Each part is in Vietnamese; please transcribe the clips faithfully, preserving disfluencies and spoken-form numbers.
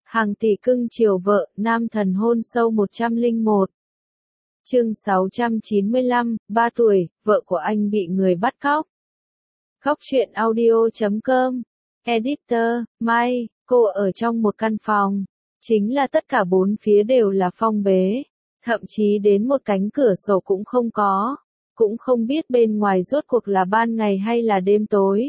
Hàng tỷ cưng chiều vợ, nam thần hôn sâu một trăm lẻ một. Chương sáu trăm chín mươi lăm, ba tuổi, vợ của anh bị người bắt cóc. Góc truyện audio chấm com. Editor, Mai, cô ở trong một căn phòng. Chính là tất cả bốn phía đều là phong bế. Thậm chí đến một cánh cửa sổ cũng không có. Cũng không biết bên ngoài rốt cuộc là ban ngày hay là đêm tối.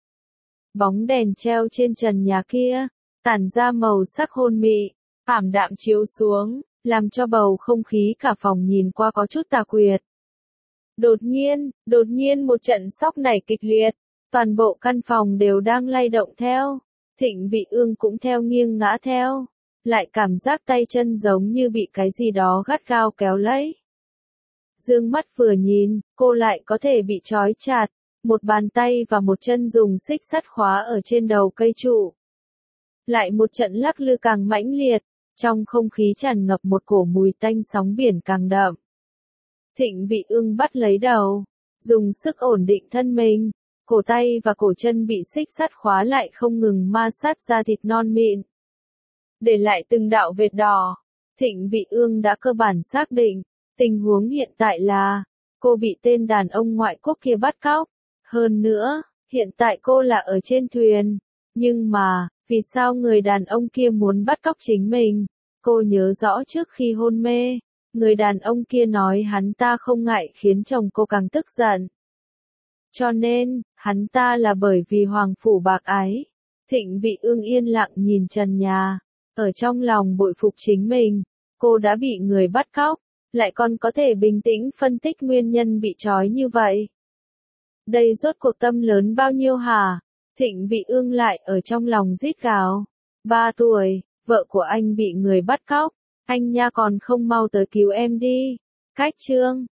Bóng đèn treo trên trần nhà kia, tản ra màu sắc hôn mị, ảm đạm chiếu xuống, làm cho bầu không khí cả phòng nhìn qua có chút tà quyệt. Đột nhiên, đột nhiên một trận sóc nảy kịch liệt, toàn bộ căn phòng đều đang lay động theo, Thịnh Vị Ương cũng theo nghiêng ngã theo, lại cảm giác tay chân giống như bị cái gì đó gắt gao kéo lấy. Dương mắt vừa nhìn, cô lại có thể bị trói chặt, một bàn tay và một chân dùng xích sắt khóa ở trên đầu cây trụ. Lại một trận lắc lư càng mãnh liệt, trong không khí tràn ngập một cổ mùi tanh sóng biển càng đậm. Thịnh Vị Ương bắt lấy đầu, dùng sức ổn định thân mình, cổ tay và cổ chân bị xích sắt khóa lại không ngừng ma sát da thịt non mịn. Để lại từng đạo vệt đỏ, Thịnh Vị Ương đã cơ bản xác định, tình huống hiện tại là, cô bị tên đàn ông ngoại quốc kia bắt cóc. Hơn nữa, hiện tại cô là ở trên thuyền. Nhưng mà, vì sao người đàn ông kia muốn bắt cóc chính mình? Cô nhớ rõ trước khi hôn mê, người đàn ông kia nói hắn ta không ngại khiến chồng cô càng tức giận. Cho nên, hắn ta là bởi vì hoàng phủ bạc ái. Thịnh Vị Ương yên lặng nhìn trần nhà, ở trong lòng bội phục chính mình. Cô đã bị người bắt cóc, lại còn có thể bình tĩnh phân tích nguyên nhân bị trói như vậy. Đây rốt cuộc tâm lớn bao nhiêu hả? Thịnh Vị Ương lại ở trong lòng rít gào. Ba tuổi, vợ của anh bị người bắt cóc. Anh nha còn không mau tới cứu em đi. Cách chương.